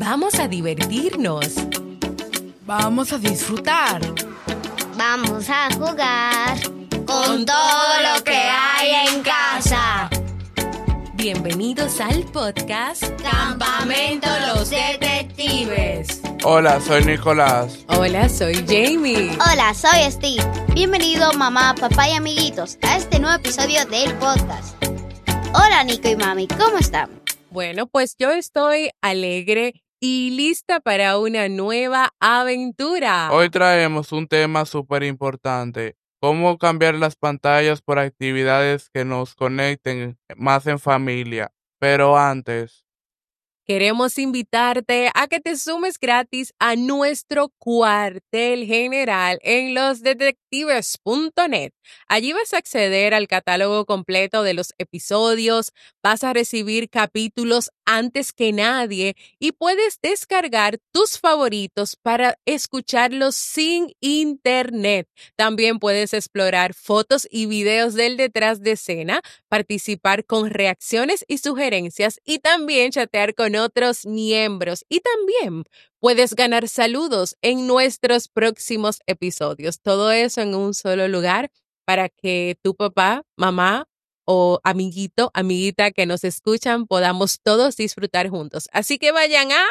Vamos a divertirnos. Vamos a disfrutar. Vamos a jugar con todo lo que hay en casa. Bienvenidos al podcast Campamento Los Detectives. Hola, soy Nicolás. Hola, soy Jamie. Hola, soy Steve. Bienvenido mamá, papá y amiguitos a este nuevo episodio del podcast. Hola Nico y mami, ¿cómo están? Bueno, pues yo estoy alegre y lista para una nueva aventura. Hoy traemos un tema súper importante. Cómo cambiar las pantallas por actividades que nos conecten más en familia. Pero antes, queremos invitarte a que te sumes gratis a nuestro cuartel general en losdetectives.net. Allí vas a acceder al catálogo completo de los episodios, vas a recibir capítulos antes que nadie y puedes descargar tus favoritos para escucharlos sin internet. También puedes explorar fotos y videos del detrás de escena, participar con reacciones y sugerencias y también chatear con otros miembros. Y también puedes ganar saludos en nuestros próximos episodios. Todo eso en un solo lugar para que tu papá, mamá o amiguito, amiguita que nos escuchan podamos todos disfrutar juntos. Así que vayan a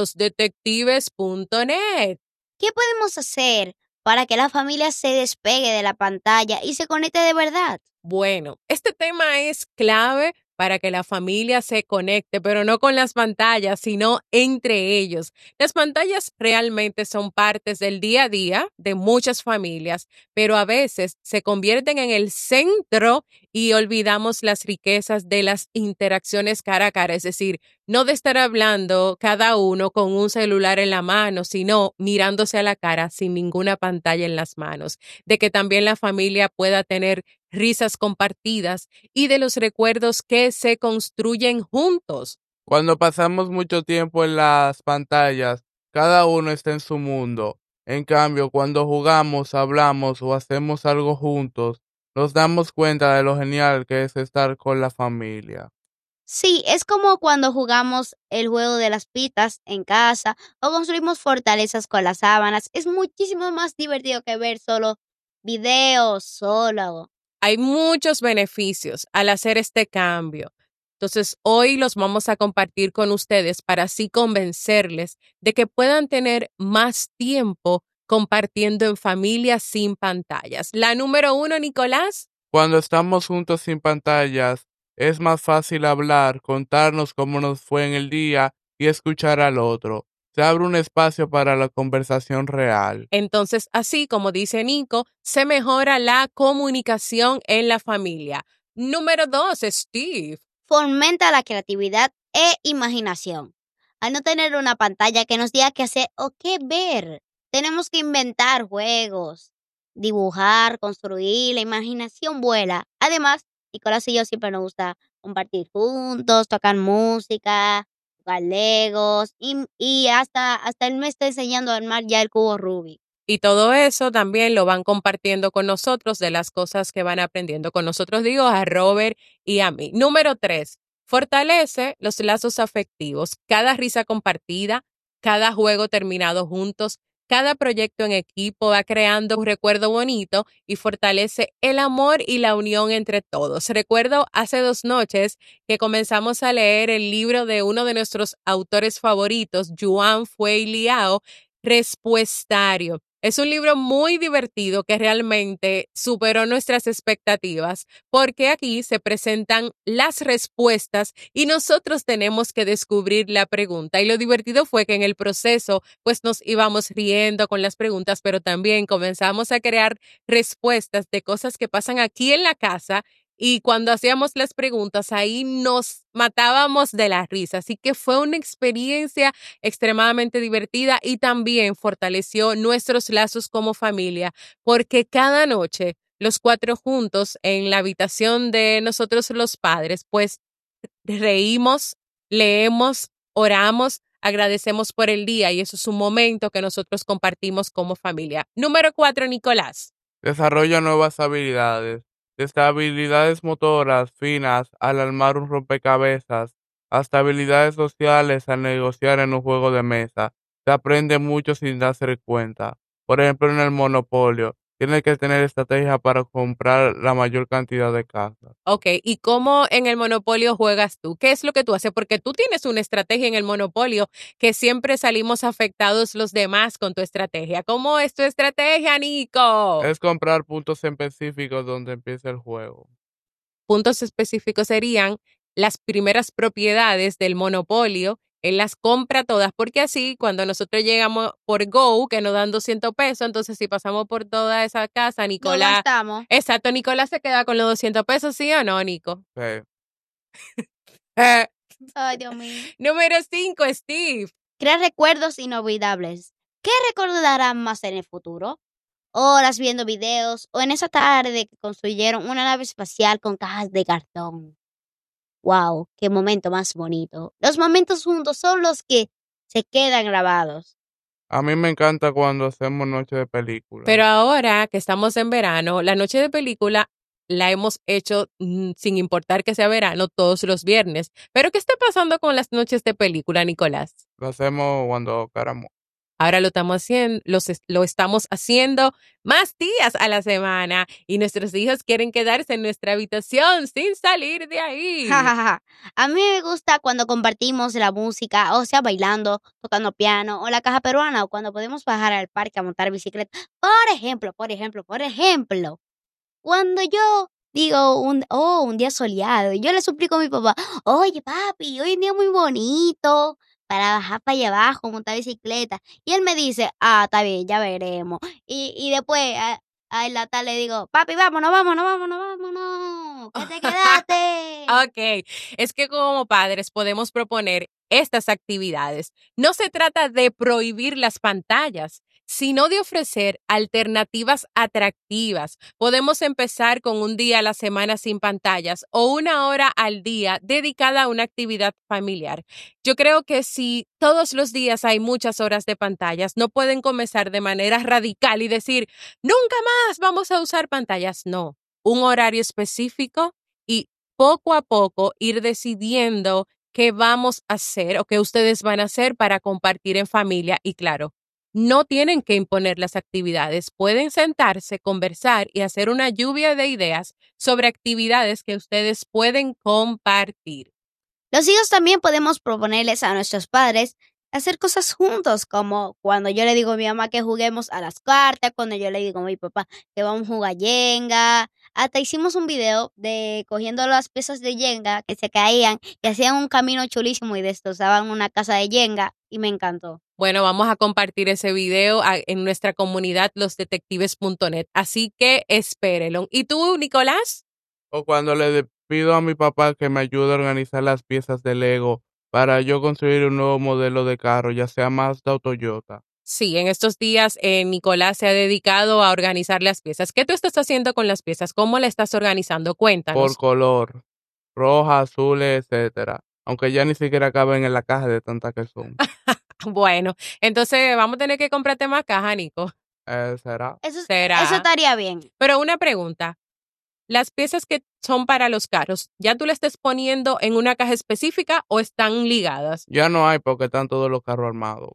losdetectives.net. ¿Qué podemos hacer para que la familia se despegue de la pantalla y se conecte de verdad? Bueno, este tema es clave para que la familia se conecte, pero no con las pantallas, sino entre ellos. Las pantallas realmente son partes del día a día de muchas familias, pero a veces se convierten en el centro y olvidamos las riquezas de las interacciones cara a cara, es decir, no de estar hablando cada uno con un celular en la mano, sino mirándose a la cara sin ninguna pantalla en las manos, de que también la familia pueda tener risas compartidas y de los recuerdos que se construyen juntos. Cuando pasamos mucho tiempo en las pantallas, cada uno está en su mundo. En cambio, cuando jugamos, hablamos o hacemos algo juntos, nos damos cuenta de lo genial que es estar con la familia. Sí, es como cuando jugamos el juego de las pitas en casa o construimos fortalezas con las sábanas. Es muchísimo más divertido que ver solo videos, solo. Hay muchos beneficios al hacer este cambio. Entonces, hoy los vamos a compartir con ustedes para así convencerles de que puedan tener más tiempo compartiendo en familia sin pantallas. La número 1, Nicolás. Cuando estamos juntos sin pantallas, es más fácil hablar, contarnos cómo nos fue en el día y escuchar al otro. Se abre un espacio para la conversación real. Entonces, así como dice Nico, se mejora la comunicación en la familia. Número 2, Steve. Fomenta la creatividad e imaginación. Al no tener una pantalla que nos diga qué hacer o qué ver, tenemos que inventar juegos, dibujar, construir, la imaginación vuela. Además, Nicolás y yo siempre nos gusta compartir juntos, tocar música, jugar legos y hasta él me está enseñando a armar ya el cubo Rubik. Y todo eso también lo van compartiendo con nosotros de las cosas que van aprendiendo con nosotros, digo, a Robert y a mí. Número 3, fortalece los lazos afectivos. Cada risa compartida, cada juego terminado juntos, cada proyecto en equipo va creando un recuerdo bonito y fortalece el amor y la unión entre todos. Recuerdo hace 2 noches que comenzamos a leer el libro de uno de nuestros autores favoritos, Yuan Fei Liao, Respuestario. Es un libro muy divertido que realmente superó nuestras expectativas porque aquí se presentan las respuestas y nosotros tenemos que descubrir la pregunta. Y lo divertido fue que en el proceso pues nos íbamos riendo con las preguntas, pero también comenzamos a crear respuestas de cosas que pasan aquí en la casa. Y cuando hacíamos las preguntas, ahí nos matábamos de la risa. Así que fue una experiencia extremadamente divertida y también fortaleció nuestros lazos como familia, porque cada noche los 4 juntos en la habitación de nosotros los padres, pues reímos, leemos, oramos, agradecemos por el día y eso es un momento que nosotros compartimos como familia. Número 4, Nicolás. Desarrolla nuevas habilidades. Desde habilidades motoras finas al armar un rompecabezas hasta habilidades sociales al negociar en un juego de mesa. Se aprende mucho sin darse cuenta. Por ejemplo, en el Monopolio, tienes que tener estrategia para comprar la mayor cantidad de casas. Ok, ¿y cómo en el Monopolio juegas tú? ¿Qué es lo que tú haces? Porque tú tienes una estrategia en el Monopolio que siempre salimos afectados los demás con tu estrategia. ¿Cómo es tu estrategia, Nico? Es comprar puntos específicos donde empieza el juego. Puntos específicos serían las primeras propiedades del monopolio. Él las compra todas porque así cuando nosotros llegamos por Go, que nos dan 200 pesos, entonces si pasamos por toda esa casa, Nicolás... No gastamos. Exacto, Nicolás se queda con los 200 pesos, ¿sí o no, Nico? Sí. Ay, Dios mío. Número 5, Steve. Crear recuerdos inolvidables. ¿Qué recordarán más en el futuro? Horas viendo videos o en esa tarde que construyeron una nave espacial con cajas de cartón. ¡Wow! ¡Qué momento más bonito! Los momentos juntos son los que se quedan grabados. A mí me encanta cuando hacemos noche de película. Pero ahora que estamos en verano, la noche de película la hemos hecho sin importar que sea verano todos los viernes. ¿Pero qué está pasando con las noches de película, Nicolás? Lo hacemos cuando queramos. Ahora lo estamos haciendo más días a la semana y nuestros hijos quieren quedarse en nuestra habitación sin salir de ahí. A mí me gusta cuando compartimos la música, o sea, bailando, tocando piano, o la caja peruana, o cuando podemos bajar al parque a montar bicicleta. Por ejemplo, cuando yo digo un día soleado, y yo le suplico a mi papá, oye papi, hoy es un día muy bonito para bajar para allá abajo, montar bicicleta. Y él me dice, está bien, ya veremos. Y después, en la tarde le digo, papi, vámonos, que te quedaste. Ok, es que como padres podemos proponer estas actividades. No se trata de prohibir las pantallas, sino de ofrecer alternativas atractivas. Podemos empezar con un día a la semana sin pantallas o una hora al día dedicada a una actividad familiar. Yo creo que si todos los días hay muchas horas de pantallas, no pueden comenzar de manera radical y decir, nunca más vamos a usar pantallas. No, un horario específico y poco a poco ir decidiendo qué vamos a hacer o qué ustedes van a hacer para compartir en familia y claro, no tienen que imponer las actividades, pueden sentarse, conversar y hacer una lluvia de ideas sobre actividades que ustedes pueden compartir. Los hijos también podemos proponerles a nuestros padres hacer cosas juntos, como cuando yo le digo a mi mamá que juguemos a las cartas, cuando yo le digo a mi papá que vamos a jugar Jenga. Hasta hicimos un video de cogiendo las piezas de Jenga que se caían, que hacían un camino chulísimo y destrozaban una casa de Jenga y me encantó. Bueno, vamos a compartir ese video en nuestra comunidad losdetectives.net, así que espérenlo. ¿Y tú, Nicolás? O cuando le pido a mi papá que me ayude a organizar las piezas de Lego para yo construir un nuevo modelo de carro, ya sea Mazda o Toyota. Sí, en estos días Nicolás se ha dedicado a organizar las piezas. ¿Qué tú estás haciendo con las piezas? ¿Cómo la estás organizando? Cuéntanos. Por color, roja, azules, etcétera. Aunque ya ni siquiera caben en la caja de tantas que son. Bueno, entonces vamos a tener que comprarte más caja, Nico. ¿Será? ¿Será? Eso estaría bien. Pero una pregunta. Las piezas que son para los carros, ¿ya tú las estás poniendo en una caja específica o están ligadas? Ya no hay porque están todos los carros armados.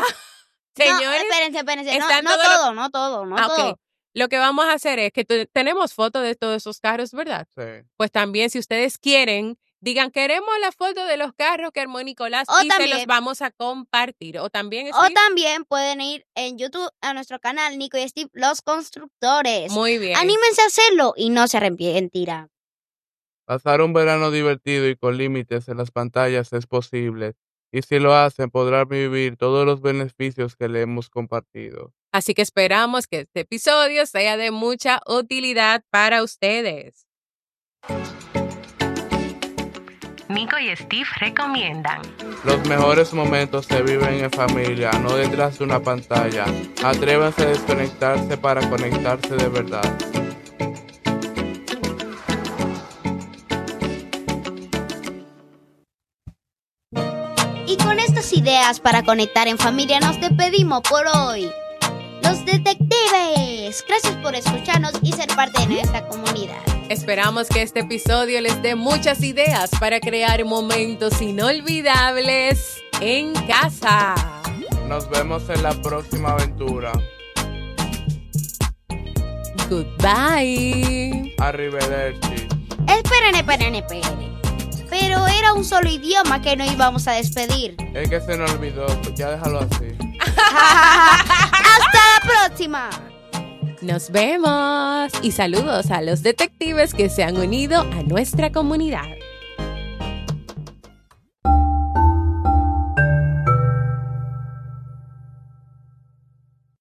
Señores. No, espérense. No todo. Ok. Lo que vamos a hacer es que tenemos fotos de todos esos carros, ¿verdad? Sí. Pues también, si ustedes quieren, digan, queremos la foto de los carros que armó Nicolás y también, se los vamos a compartir. O también pueden ir en YouTube a nuestro canal Nico y Steve, los constructores. Muy bien. Anímense a hacerlo y no se arrepentirán. Pasar un verano divertido y con límites en las pantallas es posible. Y si lo hacen, podrán vivir todos los beneficios que le hemos compartido. Así que esperamos que este episodio sea de mucha utilidad para ustedes. Nico y Steve recomiendan. Los mejores momentos se viven en familia, no detrás de una pantalla. Atrévanse a desconectarse para conectarse de verdad. Y con estas ideas para conectar en familia nos despedimos por hoy. Los detectives. detectives. Gracias por escucharnos y ser parte de nuestra comunidad. Esperamos que este episodio les dé muchas ideas para crear momentos inolvidables en casa. Nos vemos en la próxima aventura. Goodbye. Arrivederci. Esperen. Pero era un solo idioma que no íbamos a despedir. Es que se nos olvidó, pues ya déjalo así. ¡Hasta la próxima! Nos vemos y saludos a los detectives que se han unido a nuestra comunidad.